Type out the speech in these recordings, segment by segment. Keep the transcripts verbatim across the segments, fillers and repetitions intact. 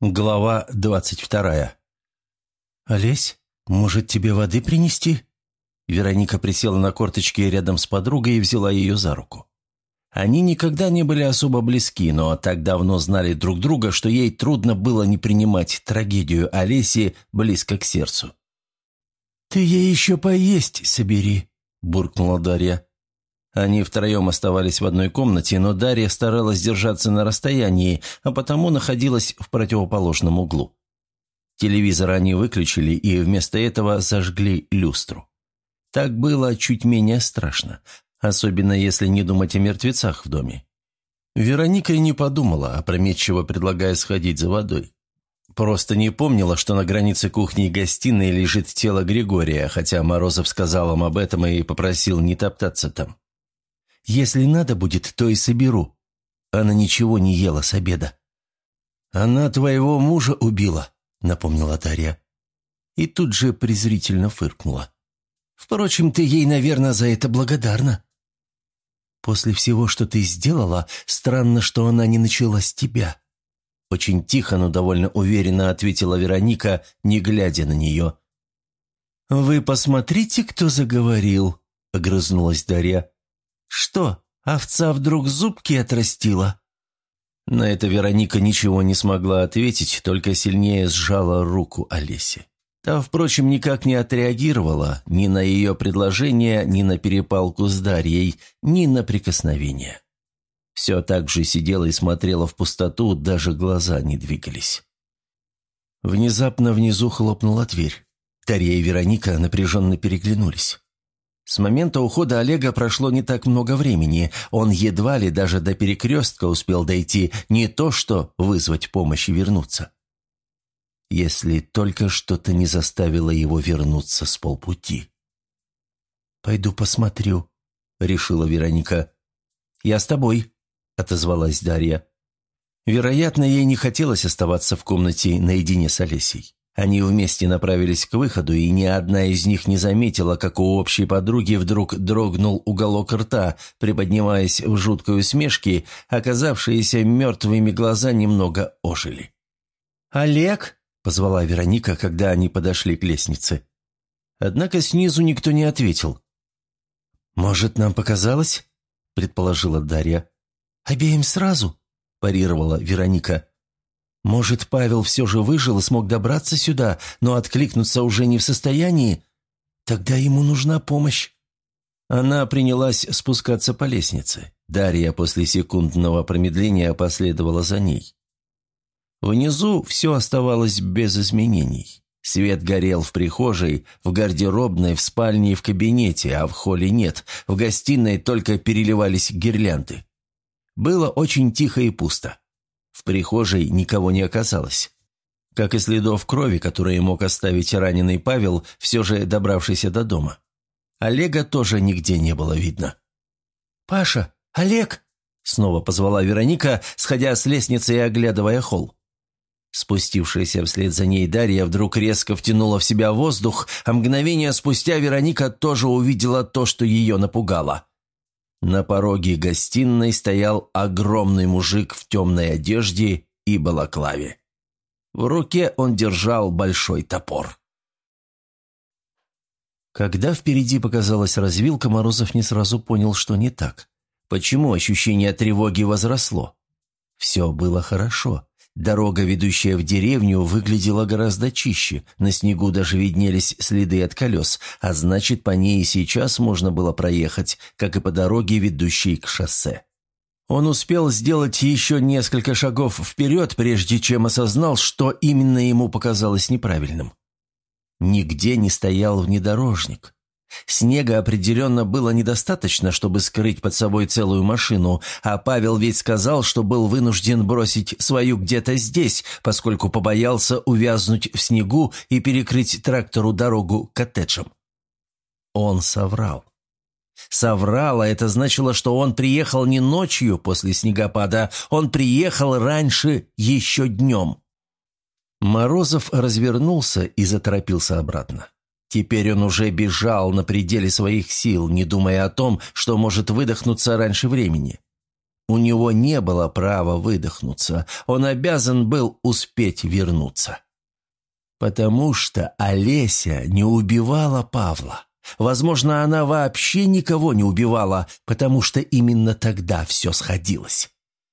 Глава двадцать вторая. «Олесь, может, тебе воды принести?» Вероника присела на корточки рядом с подругой и взяла ее за руку. Они никогда не были особо близки, но так давно знали друг друга, что ей трудно было не принимать трагедию Олеси близко к сердцу. «Ты ей еще поесть собери», – буркнула Дарья. Они втроем оставались в одной комнате, но Дарья старалась держаться на расстоянии, а потому находилась в противоположном углу. Телевизор они выключили и вместо этого зажгли люстру. Так было чуть менее страшно, особенно если не думать о мертвецах в доме. Вероника не подумала, опрометчиво предлагая сходить за водой. Просто не помнила, что на границе кухни и гостиной лежит тело Григория, хотя Морозов сказал им об этом и попросил не топтаться там. «Если надо будет, то и соберу». Она ничего не ела с обеда. «Она твоего мужа убила», — напомнила Дарья. И тут же презрительно фыркнула. «Впрочем, ты ей, наверное, за это благодарна». «После всего, что ты сделала, странно, что она не начала с тебя». Очень тихо, но довольно уверенно ответила Вероника, не глядя на нее. «Вы посмотрите, кто заговорил», — огрызнулась Дарья. «Что, овца вдруг зубки отрастила?» На это Вероника ничего не смогла ответить, только сильнее сжала руку Олеси. Та, впрочем, никак не отреагировала ни на ее предложение, ни на перепалку с Дарьей, ни на прикосновение. Все так же сидела и смотрела в пустоту, даже глаза не двигались. Внезапно внизу хлопнула дверь. Дарья и Вероника напряженно переглянулись. С момента ухода Олега прошло не так много времени, он едва ли даже до перекрестка успел дойти, не то что вызвать помощь и вернуться. Если только что-то не заставило его вернуться с полпути. «Пойду посмотрю», — решила Вероника. «Я с тобой», — отозвалась Дарья. Вероятно, ей не хотелось оставаться в комнате наедине с Олесей. Они вместе направились к выходу, и ни одна из них не заметила, как у общей подруги вдруг дрогнул уголок рта, приподнимаясь в жуткой усмешке, оказавшиеся мертвыми глаза немного ожили. «Олег!» – позвала Вероника, когда они подошли к лестнице. Однако снизу никто не ответил. «Может, нам показалось?» – предположила Дарья. «Обеим сразу?» – парировала Вероника. «Может, Павел все же выжил и смог добраться сюда, но откликнуться уже не в состоянии? Тогда ему нужна помощь». Она принялась спускаться по лестнице. Дарья после секундного промедления последовала за ней. Внизу все оставалось без изменений. Свет горел в прихожей, в гардеробной, в спальне и в кабинете, а в холле нет, в гостиной только переливались гирлянды. Было очень тихо и пусто. В прихожей никого не оказалось. Как и следов крови, которые мог оставить раненый Павел, все же добравшийся до дома. Олега тоже нигде не было видно. «Паша! Олег!» – снова позвала Вероника, сходя с лестницы и оглядывая холл. Спустившаяся вслед за ней Дарья вдруг резко втянула в себя воздух, а мгновение спустя Вероника тоже увидела то, что ее напугало. На пороге гостиной стоял огромный мужик в темной одежде и балаклаве. В руке он держал большой топор. Когда впереди показалась развилка, Морозов не сразу понял, что не так. Почему ощущение тревоги возросло? Все было хорошо. Дорога, ведущая в деревню, выглядела гораздо чище, на снегу даже виднелись следы от колес, а значит, по ней и сейчас можно было проехать, как и по дороге, ведущей к шоссе. Он успел сделать еще несколько шагов вперед, прежде чем осознал, что именно ему показалось неправильным. Нигде не стоял внедорожник. Снега определенно было недостаточно, чтобы скрыть под собой целую машину, а Павел ведь сказал, что был вынужден бросить свою где-то здесь, поскольку побоялся увязнуть в снегу и перекрыть трактору дорогу к коттеджам. Он соврал. Соврал, а это значило, что он приехал не ночью после снегопада, он приехал раньше еще днем. Морозов развернулся и заторопился обратно. Теперь он уже бежал на пределе своих сил, не думая о том, что может выдохнуться раньше времени. У него не было права выдохнуться, он обязан был успеть вернуться. Потому что Олеся не убивала Павла. Возможно, она вообще никого не убивала, потому что именно тогда все сходилось.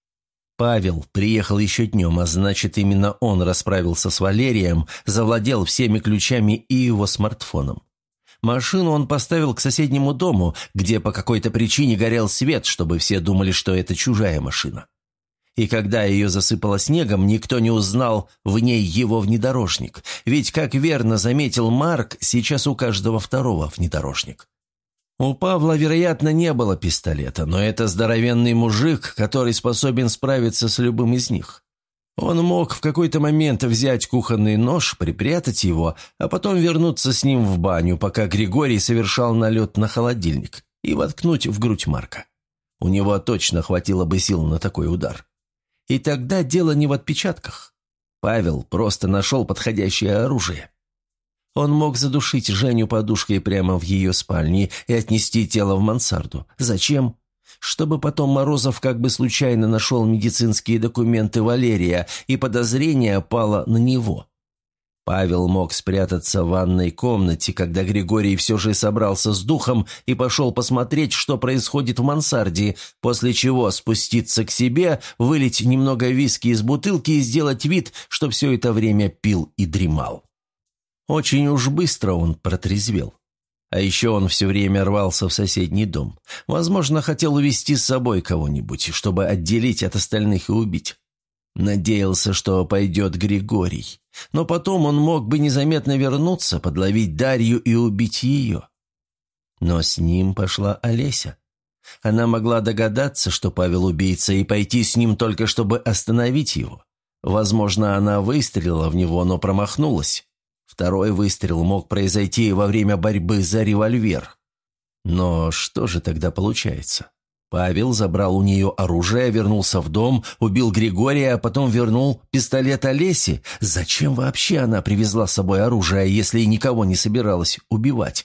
Павел приехал еще днем, а значит, именно он расправился с Валерием, завладел всеми ключами и его смартфоном. Машину он поставил к соседнему дому, где по какой-то причине горел свет, чтобы все думали, что это чужая машина. И когда ее засыпало снегом, никто не узнал в ней его внедорожник. Ведь, как верно заметил Марк, сейчас у каждого второго внедорожник. У Павла, вероятно, не было пистолета, но это здоровенный мужик, который способен справиться с любым из них. Он мог в какой-то момент взять кухонный нож, припрятать его, а потом вернуться с ним в баню, пока Григорий совершал налет на холодильник, и воткнуть в грудь Марка. У него точно хватило бы сил на такой удар. И тогда дело не в отпечатках. Павел просто нашел подходящее оружие. Он мог задушить Женю подушкой прямо в ее спальне и отнести тело в мансарду. Зачем? Чтобы потом Морозов как бы случайно нашел медицинские документы Валерия, и подозрение пало на него. Павел мог спрятаться в ванной комнате, когда Григорий все же собрался с духом и пошел посмотреть, что происходит в мансарде, после чего спуститься к себе, вылить немного виски из бутылки и сделать вид, что все это время пил и дремал. Очень уж быстро он протрезвел. А еще он все время рвался в соседний дом. Возможно, хотел увести с собой кого-нибудь, чтобы отделить от остальных и убить. Надеялся, что пойдет Григорий. Но потом он мог бы незаметно вернуться, подловить Дарью и убить ее. Но с ним пошла Олеся. Она могла догадаться, что Павел убийца, и пойти с ним только чтобы остановить его. Возможно, она выстрелила в него, но промахнулась. Второй выстрел мог произойти во время борьбы за револьвер. Но что же тогда получается? Павел забрал у нее оружие, вернулся в дом, убил Григория, а потом вернул пистолет Олесе. Зачем вообще она привезла с собой оружие, если никого не собиралась убивать?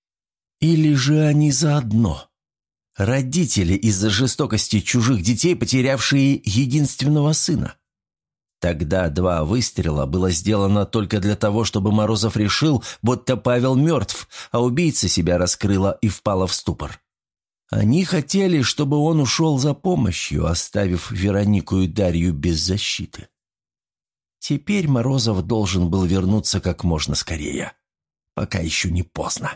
Или же они заодно? Родители из-за жестокости чужих детей, потерявшие единственного сына. Тогда два выстрела было сделано только для того, чтобы Морозов решил, будто Павел мертв, а убийца себя раскрыла и впала в ступор. Они хотели, чтобы он ушел за помощью, оставив Веронику и Дарью без защиты. Теперь Морозов должен был вернуться как можно скорее, пока еще не поздно.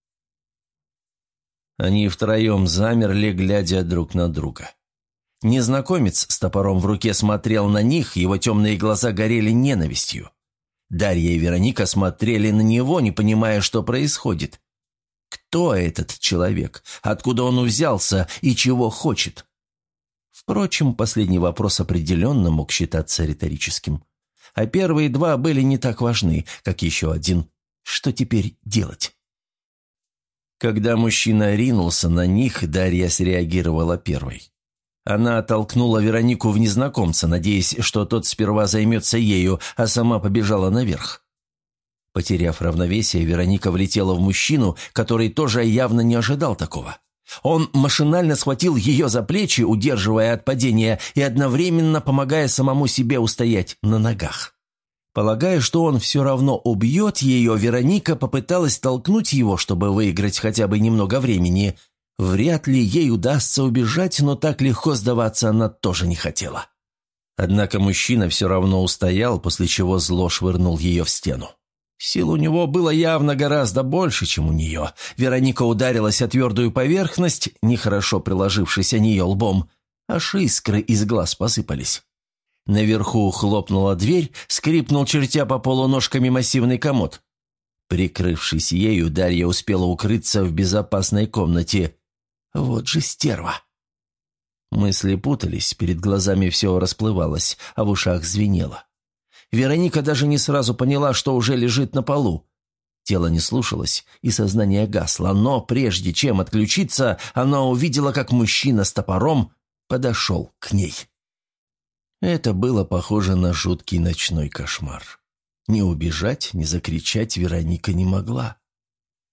Они втроем замерли, глядя друг на друга. Незнакомец с топором в руке смотрел на них, его темные глаза горели ненавистью. Дарья и Вероника смотрели на него, не понимая, что происходит. Кто этот человек? Откуда он взялся и чего хочет? Впрочем, последний вопрос определенно мог считаться риторическим. А первые два были не так важны, как еще один. Что теперь делать? Когда мужчина ринулся на них, Дарья среагировала первой. Она оттолкнула Веронику в незнакомца, надеясь, что тот сперва займется ею, а сама побежала наверх. Потеряв равновесие, Вероника влетела в мужчину, который тоже явно не ожидал такого. Он машинально схватил ее за плечи, удерживая от падения и одновременно помогая самому себе устоять на ногах. Полагая, что он все равно убьет ее, Вероника попыталась толкнуть его, чтобы выиграть хотя бы немного времени. Вряд ли ей удастся убежать, но так легко сдаваться она тоже не хотела. Однако мужчина все равно устоял, после чего зло швырнул ее в стену. Сил у него было явно гораздо больше, чем у нее. Вероника ударилась о твердую поверхность, нехорошо приложившись о нее лбом, аж искры из глаз посыпались. Наверху хлопнула дверь, скрипнул, чертя по полу ножками массивный комод. Прикрывшись ею, Дарья успела укрыться в безопасной комнате. Вот же стерва! Мысли путались, перед глазами все расплывалось, а в ушах звенело. Вероника даже не сразу поняла, что уже лежит на полу. Тело не слушалось, и сознание гасло, но прежде чем отключиться, она увидела, как мужчина с топором подошел к ней. Это было похоже на жуткий ночной кошмар. Ни убежать, ни закричать Вероника не могла.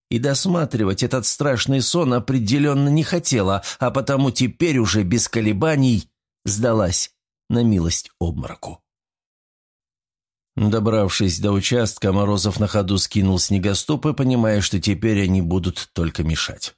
И досматривать этот страшный сон определенно не хотела, а потому теперь уже без колебаний сдалась на милость обмороку. Добравшись до участка, Морозов на ходу скинул снегоступы, понимая, что теперь они будут только мешать.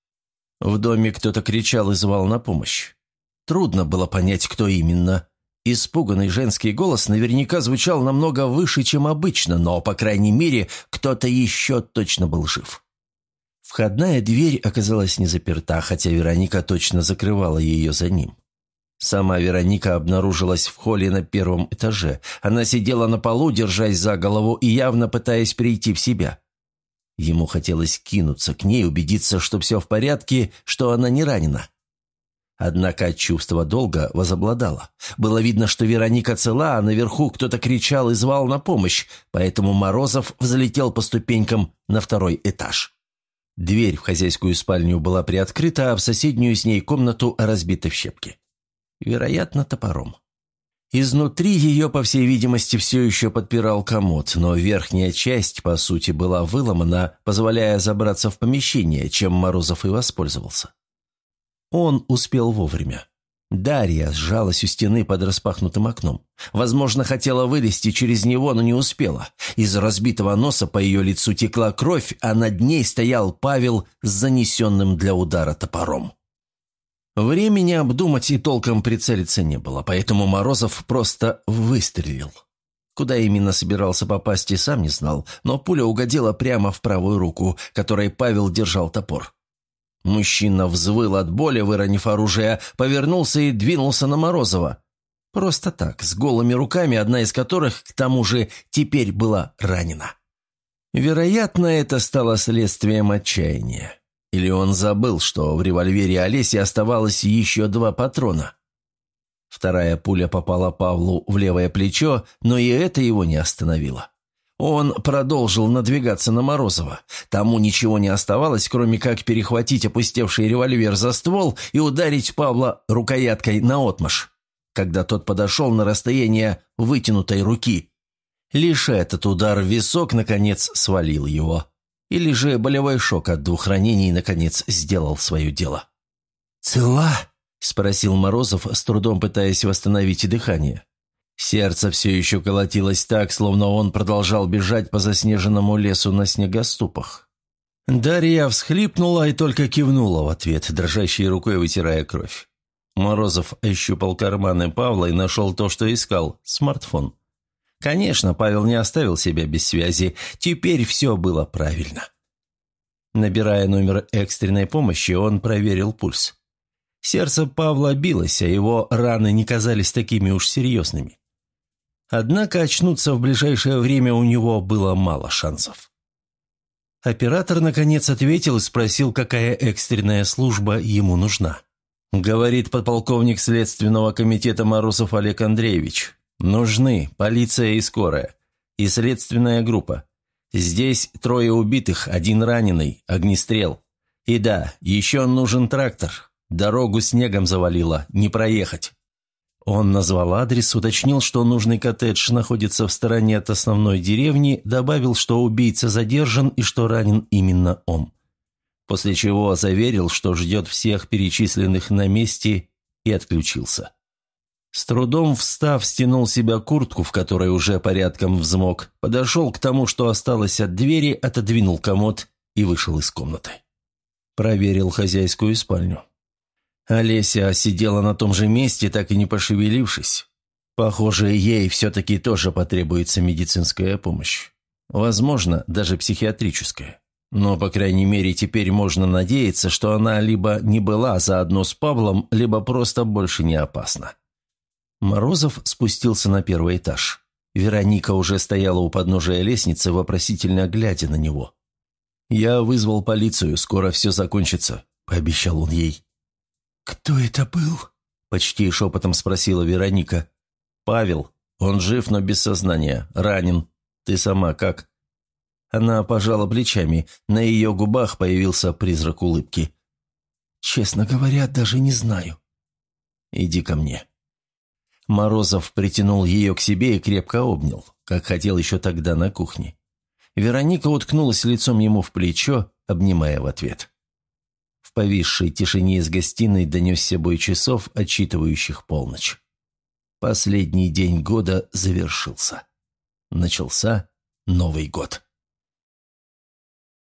В доме кто-то кричал и звал на помощь. Трудно было понять, кто именно. Испуганный женский голос наверняка звучал намного выше, чем обычно, но, по крайней мере, кто-то еще точно был жив. Входная дверь оказалась не заперта, хотя Вероника точно закрывала ее за ним. Сама Вероника обнаружилась в холле на первом этаже. Она сидела на полу, держась за голову и явно пытаясь прийти в себя. Ему хотелось кинуться к ней, убедиться, что все в порядке, что она не ранена. Однако чувство долга возобладало. Было видно, что Вероника цела, а наверху кто-то кричал и звал на помощь, поэтому Морозов взлетел по ступенькам на второй этаж. Дверь в хозяйскую спальню была приоткрыта, а в соседнюю с ней комнату разбита в щепки. Вероятно, топором. Изнутри ее, по всей видимости, все еще подпирал комод, но верхняя часть, по сути, была выломана, позволяя забраться в помещение, чем Морозов и воспользовался. Он успел вовремя. Дарья сжалась у стены под распахнутым окном. Возможно, хотела вылезти через него, но не успела. Из разбитого носа по ее лицу текла кровь, а над ней стоял Павел с занесенным для удара топором. Времени обдумать и толком прицелиться не было, поэтому Морозов просто выстрелил. Куда именно собирался попасть, и сам не знал, но пуля угодила прямо в правую руку, которой Павел держал топор. Мужчина взвыл от боли, выронив оружие, повернулся и двинулся на Морозова. Просто так, с голыми руками, одна из которых, к тому же, теперь была ранена. Вероятно, это стало следствием отчаяния. Или он забыл, что в револьвере Олеси оставалось еще два патрона. Вторая пуля попала Павлу в левое плечо, но и это его не остановило. Он продолжил надвигаться на Морозова. Тому ничего не оставалось, кроме как перехватить опустевший револьвер за ствол и ударить Павла рукояткой наотмашь, когда тот подошел на расстояние вытянутой руки. Лишь этот удар в висок, наконец, свалил его. Или же болевой шок от двух ранений, наконец, сделал свое дело. «Цела?» – спросил Морозов, с трудом пытаясь восстановить дыхание. Сердце все еще колотилось так, словно он продолжал бежать по заснеженному лесу на снегоступах. Дарья всхлипнула и только кивнула в ответ, дрожащей рукой вытирая кровь. Морозов ощупал карманы Павла и нашел то, что искал – смартфон. Конечно, Павел не оставил себя без связи, теперь все было правильно. Набирая номер экстренной помощи, он проверил пульс. Сердце Павла билось, а его раны не казались такими уж серьезными. Однако очнуться в ближайшее время у него было мало шансов. Оператор, наконец, ответил и спросил, какая экстренная служба ему нужна. Говорит подполковник Следственного комитета Морозов Олег Андреевич. Нужны полиция и скорая. И следственная группа. Здесь трое убитых, один раненый, огнестрел. И да, еще нужен трактор. Дорогу снегом завалило, не проехать. Он назвал адрес, уточнил, что нужный коттедж находится в стороне от основной деревни, добавил, что убийца задержан и что ранен именно он. После чего заверил, что ждет всех перечисленных на месте, и отключился. С трудом встав, стянул себя куртку, в которой уже порядком взмок, подошел к тому, что осталось от двери, отодвинул комод и вышел из комнаты. Проверил хозяйскую спальню. Олеся сидела на том же месте, так и не пошевелившись. Похоже, ей все-таки тоже потребуется медицинская помощь. Возможно, даже психиатрическая. Но, по крайней мере, теперь можно надеяться, что она либо не была заодно с Павлом, либо просто больше не опасна. Морозов спустился на первый этаж. Вероника уже стояла у подножия лестницы, вопросительно глядя на него. «Я вызвал полицию, скоро все закончится», – пообещал он ей. «Кто это был?» – почти шепотом спросила Вероника. «Павел. Он жив, но без сознания. Ранен. Ты сама как?» Она пожала плечами. На ее губах появился призрак улыбки. «Честно говоря, даже не знаю». «Иди ко мне». Морозов притянул ее к себе и крепко обнял, как хотел еще тогда на кухне. Вероника уткнулась лицом ему в плечо, обнимая в ответ. В повисшей тишине из гостиной донесся бой часов, отсчитывающих полночь. Последний день года завершился. Начался Новый год.